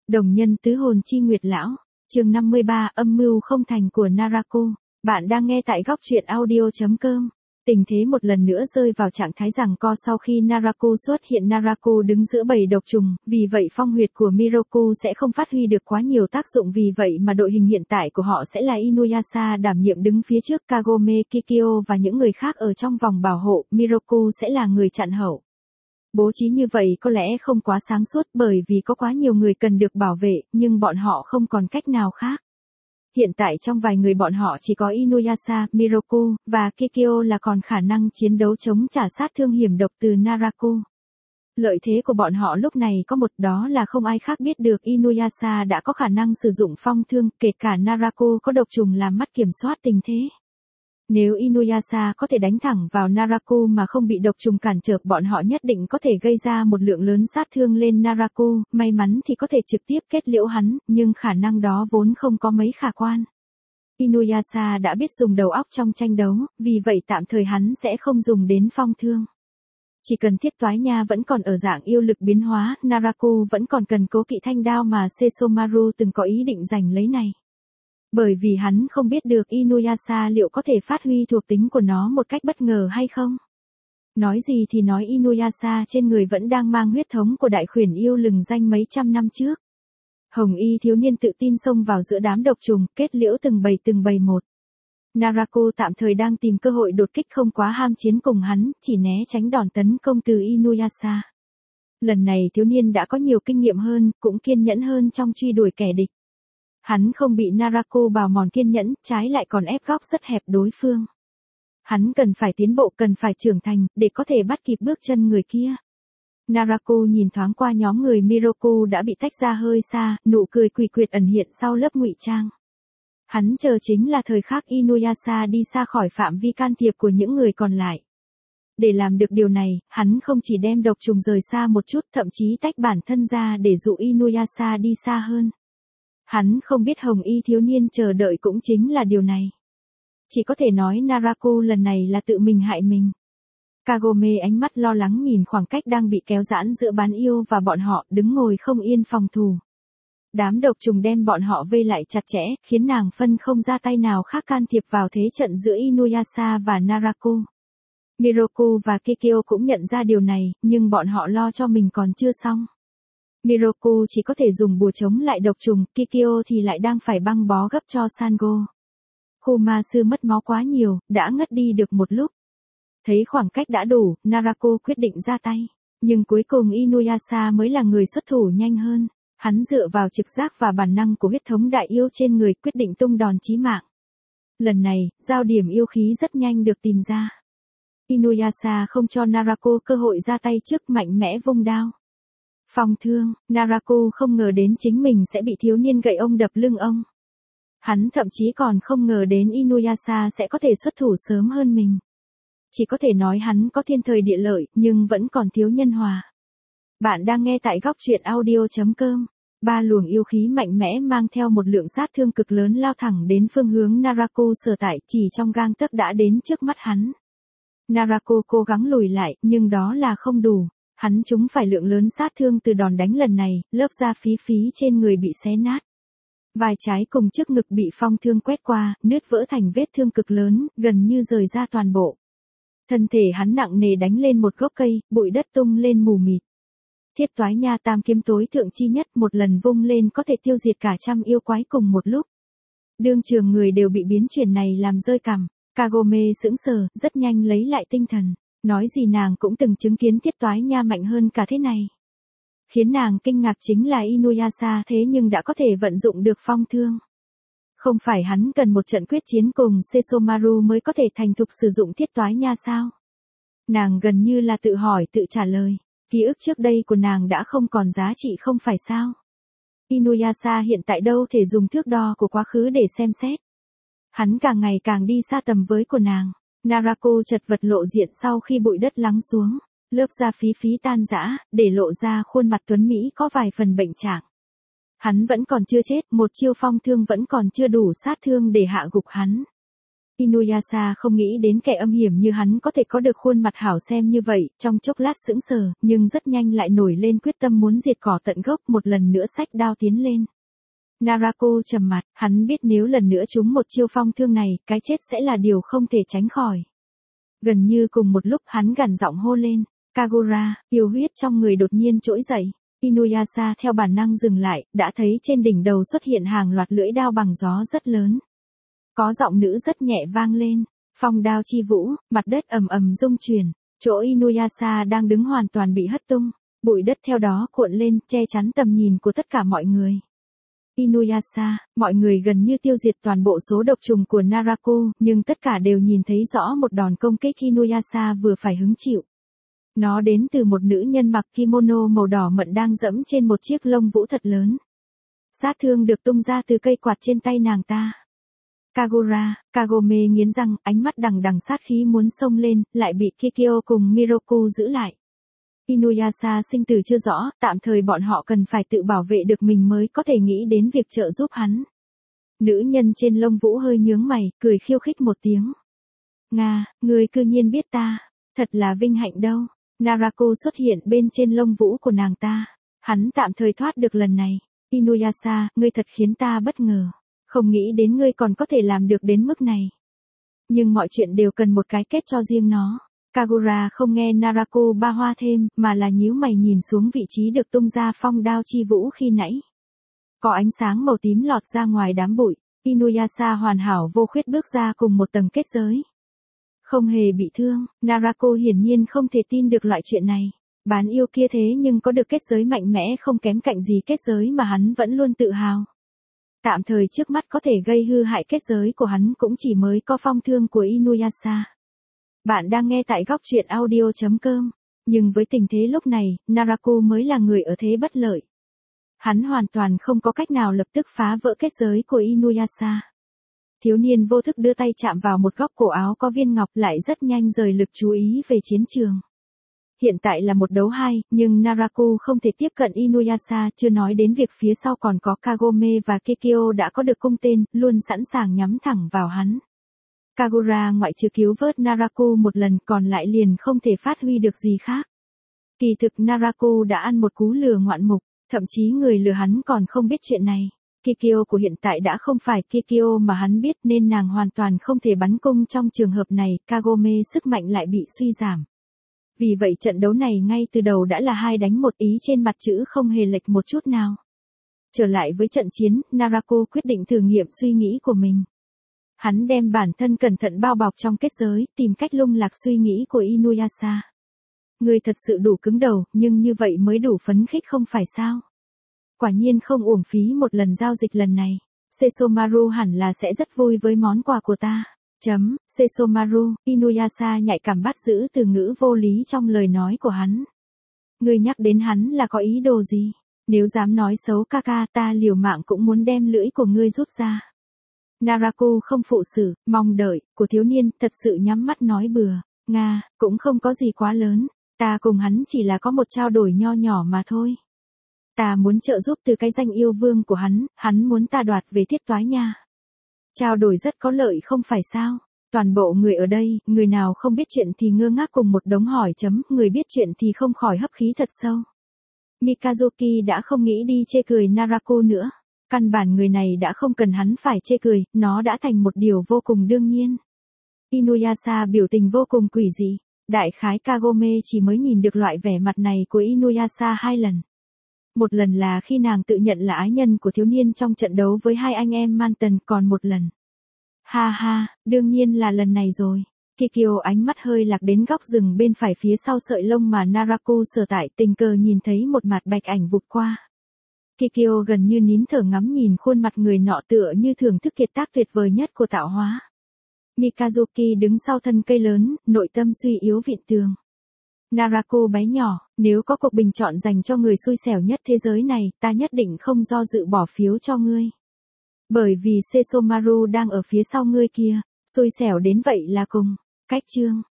Đồng nhân tứ hồn chi nguyệt lão, chương 53, âm mưu không thành của Narako. Bạn đang nghe tại góc truyện audio.com. Tình thế một lần nữa rơi vào trạng thái giằng co sau khi Narako xuất hiện. Narako đứng giữa bầy độc trùng, vì vậy phong huyệt của Miroku sẽ không phát huy được quá nhiều tác dụng, vì vậy mà đội hình hiện tại của họ sẽ là Inuyasha đảm nhiệm đứng phía trước, Kagome, Kikyo và những người khác ở trong vòng bảo hộ, Miroku sẽ là người chặn hậu. Bố trí như vậy có lẽ không quá sáng suốt bởi vì có quá nhiều người cần được bảo vệ, nhưng bọn họ không còn cách nào khác. Hiện tại trong vài người bọn họ chỉ có Inuyasha, Miroku, và Kikyo là còn khả năng chiến đấu chống trả sát thương hiểm độc từ Narako. Lợi thế của bọn họ lúc này có một, đó là không ai khác biết được Inuyasha đã có khả năng sử dụng phong thương, kể cả Narako có độc trùng làm mắt kiểm soát tình thế. Nếu Inuyasha có thể đánh thẳng vào Narako mà không bị độc trùng cản trở, bọn họ nhất định có thể gây ra một lượng lớn sát thương lên Narako, may mắn thì có thể trực tiếp kết liễu hắn, nhưng khả năng đó vốn không có mấy khả quan. Inuyasha đã biết dùng đầu óc trong tranh đấu, vì vậy tạm thời hắn sẽ không dùng đến phong thương. Chỉ cần Thiết Toái Nha vẫn còn ở dạng yêu lực biến hóa, Narako vẫn còn cần cố kỵ thanh đao mà Sesomaru từng có ý định giành lấy này. Bởi vì hắn không biết được Inuyasha liệu có thể phát huy thuộc tính của nó một cách bất ngờ hay không. Nói gì thì nói, Inuyasha trên người vẫn đang mang huyết thống của đại khuyển yêu lừng danh mấy trăm năm trước. Hồng y thiếu niên tự tin xông vào giữa đám độc trùng, kết liễu từng bầy một. Narako tạm thời đang tìm cơ hội đột kích, không quá ham chiến cùng hắn, chỉ né tránh đòn tấn công từ Inuyasha. Lần này thiếu niên đã có nhiều kinh nghiệm hơn, cũng kiên nhẫn hơn trong truy đuổi kẻ địch. Hắn không bị Narako bào mòn kiên nhẫn, trái lại còn ép góc rất hẹp đối phương. Hắn cần phải tiến bộ, cần phải trưởng thành, để có thể bắt kịp bước chân người kia. Narako nhìn thoáng qua nhóm người Miroku đã bị tách ra hơi xa, nụ cười quỷ quyệt ẩn hiện sau lớp ngụy trang. Hắn chờ chính là thời khắc Inuyasha đi xa khỏi phạm vi can thiệp của những người còn lại. Để làm được điều này, hắn không chỉ đem độc trùng rời xa một chút, thậm chí tách bản thân ra để dụ Inuyasha đi xa hơn. Hắn không biết hồng y thiếu niên chờ đợi cũng chính là điều này. Chỉ có thể nói Narako lần này là tự mình hại mình. Kagome ánh mắt lo lắng nhìn khoảng cách đang bị kéo giãn giữa bán yêu và bọn họ, đứng ngồi không yên phòng thủ. Đám độc trùng đem bọn họ vây lại chặt chẽ, khiến nàng phân không ra tay nào khác can thiệp vào thế trận giữa Inuyasha và Narako. Miroku và Kikyo cũng nhận ra điều này, nhưng bọn họ lo cho mình còn chưa xong. Miroku chỉ có thể dùng bùa chống lại độc trùng, Kikyo thì lại đang phải băng bó gấp cho Sango. Kumasu mất máu quá nhiều, đã ngất đi được một lúc. Thấy khoảng cách đã đủ, Narako quyết định ra tay. Nhưng cuối cùng Inuyasha mới là người xuất thủ nhanh hơn. Hắn dựa vào trực giác và bản năng của huyết thống đại yêu trên người, quyết định tung đòn chí mạng. Lần này, giao điểm yêu khí rất nhanh được tìm ra. Inuyasha không cho Narako cơ hội ra tay trước, mạnh mẽ vung đao. Phong thương, Narako không ngờ đến chính mình sẽ bị thiếu niên gậy ông đập lưng ông. Hắn thậm chí còn không ngờ đến Inuyasha sẽ có thể xuất thủ sớm hơn mình. Chỉ có thể nói hắn có thiên thời địa lợi, nhưng vẫn còn thiếu nhân hòa. Bạn đang nghe tại góc truyện audio.com. Ba luồng yêu khí mạnh mẽ mang theo một lượng sát thương cực lớn lao thẳng đến phương hướng Narako sở tại, chỉ trong gang tấc đã đến trước mắt hắn. Narako cố gắng lùi lại, nhưng đó là không đủ. Hắn trúng phải lượng lớn sát thương từ đòn đánh lần này, lớp da phí trên người bị xé nát. Vai trái cùng trước ngực bị phong thương quét qua, nứt vỡ thành vết thương cực lớn, gần như rời ra toàn bộ. Thân thể hắn nặng nề đánh lên một gốc cây, bụi đất tung lên mù mịt. Thiết Toái Nha tam kiếm tối thượng chi nhất một lần vung lên có thể tiêu diệt cả trăm yêu quái cùng một lúc. Đương trường người đều bị biến chuyển này làm rơi cằm. Kagome sững sờ, rất nhanh lấy lại tinh thần. Nói gì nàng cũng từng chứng kiến Thiết Toái Nha mạnh hơn cả thế này. Khiến nàng kinh ngạc chính là Inuyasha thế nhưng đã có thể vận dụng được phong thương. Không phải hắn cần một trận quyết chiến cùng Sesomaru mới có thể thành thục sử dụng Thiết Toái Nha sao? Nàng gần như là tự hỏi tự trả lời. Ký ức trước đây của nàng đã không còn giá trị không phải sao? Inuyasha hiện tại đâu thể dùng thước đo của quá khứ để xem xét. Hắn càng ngày càng đi xa tầm với của nàng. Narako chật vật lộ diện sau khi bụi đất lắng xuống. Lớp da phí tan rã, để lộ ra khuôn mặt tuấn Mỹ có vài phần bệnh trạng. Hắn vẫn còn chưa chết, một chiêu phong thương vẫn còn chưa đủ sát thương để hạ gục hắn. Inuyasha không nghĩ đến kẻ âm hiểm như hắn có thể có được khuôn mặt hảo xem như vậy, trong chốc lát sững sờ, nhưng rất nhanh lại nổi lên quyết tâm muốn diệt cỏ tận gốc, một lần nữa xách đao tiến lên. Narako trầm mặt, hắn biết nếu lần nữa trúng một chiêu phong thương này, cái chết sẽ là điều không thể tránh khỏi. Gần như cùng một lúc hắn gằn giọng hô lên, Kagura, yêu huyết trong người đột nhiên trỗi dậy. Inuyasha theo bản năng dừng lại, đã thấy trên đỉnh đầu xuất hiện hàng loạt lưỡi đao bằng gió rất lớn. Có giọng nữ rất nhẹ vang lên, phong đao chi vũ, mặt đất ầm ầm rung chuyển, chỗ Inuyasha đang đứng hoàn toàn bị hất tung, bụi đất theo đó cuộn lên, che chắn tầm nhìn của tất cả mọi người. Inuyasha, mọi người gần như tiêu diệt toàn bộ số độc trùng của Naraku, nhưng tất cả đều nhìn thấy rõ một đòn công kích Inuyasha vừa phải hứng chịu. Nó đến từ một nữ nhân mặc kimono màu đỏ mận đang dẫm trên một chiếc lông vũ thật lớn. Sát thương được tung ra từ cây quạt trên tay nàng ta. Kagura, Kagome nghiến răng, ánh mắt đằng đằng sát khí muốn xông lên, lại bị Kikyo cùng Miroku giữ lại. Inuyasha sinh tử chưa rõ, tạm thời bọn họ cần phải tự bảo vệ được mình mới có thể nghĩ đến việc trợ giúp hắn. Nữ nhân trên lông vũ hơi nhướng mày, cười khiêu khích một tiếng. Nga, người cư nhiên biết ta, thật là vinh hạnh đâu. Narako xuất hiện bên trên lông vũ của nàng ta. Hắn tạm thời thoát được lần này. Inuyasha, ngươi thật khiến ta bất ngờ. Không nghĩ đến ngươi còn có thể làm được đến mức này. Nhưng mọi chuyện đều cần một cái kết cho riêng nó. Kagura không nghe Narako ba hoa thêm, mà là nhíu mày nhìn xuống vị trí được tung ra phong đao chi vũ khi nãy. Có ánh sáng màu tím lọt ra ngoài đám bụi. Inuyasha hoàn hảo vô khuyết bước ra cùng một tầng kết giới. Không hề bị thương, Narako hiển nhiên không thể tin được loại chuyện này. Bán yêu kia thế nhưng có được kết giới mạnh mẽ không kém cạnh gì kết giới mà hắn vẫn luôn tự hào. Tạm thời trước mắt có thể gây hư hại kết giới của hắn cũng chỉ mới có phong thương của Inuyasha. Bạn đang nghe tại góc truyện audio.com. Nhưng với tình thế lúc này, Narako mới là người ở thế bất lợi. Hắn hoàn toàn không có cách nào lập tức phá vỡ kết giới của Inuyasha. Thiếu niên vô thức đưa tay chạm vào một góc cổ áo có viên ngọc, lại rất nhanh rời lực chú ý về chiến trường. Hiện tại là một đấu hai, nhưng Naraku không thể tiếp cận Inuyasha, chưa nói đến việc phía sau còn có Kagome và Kikyo đã có được cung tên, luôn sẵn sàng nhắm thẳng vào hắn. Kagura ngoại trừ cứu vớt Naraku một lần còn lại liền không thể phát huy được gì khác. Kỳ thực Naraku đã ăn một cú lừa ngoạn mục, thậm chí người lừa hắn còn không biết chuyện này. Kikyo của hiện tại đã không phải Kikyo mà hắn biết nên nàng hoàn toàn không thể bắn cung trong trường hợp này, Kagome sức mạnh lại bị suy giảm. Vì vậy trận đấu này ngay từ đầu đã là 2 đánh 1, ý trên mặt chữ không hề lệch một chút nào. Trở lại với trận chiến, Narako quyết định thử nghiệm suy nghĩ của mình. Hắn đem bản thân cẩn thận bao bọc trong kết giới, tìm cách lung lạc suy nghĩ của Inuyasha. Người thật sự đủ cứng đầu, nhưng như vậy mới đủ phấn khích không phải sao? Quả nhiên không uổng phí một lần giao dịch lần này. Sesomaru hẳn là sẽ rất vui với món quà của ta. Sesomaru, Inuyasha nhạy cảm bắt giữ từ ngữ vô lý trong lời nói của hắn. Ngươi nhắc đến hắn là có ý đồ gì? Nếu dám nói xấu Kaka, ta liều mạng cũng muốn đem lưỡi của ngươi rút ra. Naraku không phụ xử, mong đợi, của thiếu niên, thật sự nhắm mắt nói bừa. Nga, cũng không có gì quá lớn, ta cùng hắn chỉ là có một trao đổi nho nhỏ mà thôi. Ta muốn trợ giúp từ cái danh yêu vương của hắn muốn ta đoạt về Thiết Toái Nha. Trao đổi rất có lợi không phải sao? Toàn bộ người ở đây, người nào không biết chuyện thì ngơ ngác cùng một đống hỏi chấm, người biết chuyện thì không khỏi hấp khí thật sâu. Mikazuki đã không nghĩ đi chê cười Naraku nữa. Căn bản người này đã không cần hắn phải chê cười, nó đã thành một điều vô cùng đương nhiên. Inuyasha biểu tình vô cùng quỷ dị. Đại khái Kagome chỉ mới nhìn được loại vẻ mặt này của Inuyasha 2 lần. Một lần là khi nàng tự nhận là ái nhân của thiếu niên trong trận đấu với 2 anh em Manton, còn một lần. Ha ha, đương nhiên là lần này rồi. Kikyo ánh mắt hơi lạc đến góc rừng bên phải phía sau sợi lông mà Naraku sở tại, tình cờ nhìn thấy một mặt bạch ảnh vụt qua. Kikyo gần như nín thở ngắm nhìn khuôn mặt người nọ tựa như thưởng thức kiệt tác tuyệt vời nhất của tạo hóa. Mikazuki đứng sau thân cây lớn, nội tâm suy yếu vịn tường. Narako bé nhỏ, nếu có cuộc bình chọn dành cho người xui xẻo nhất thế giới này, ta nhất định không do dự bỏ phiếu cho ngươi. Bởi vì Sesomaru đang ở phía sau ngươi kia, xui xẻo đến vậy là cùng. Cách chương.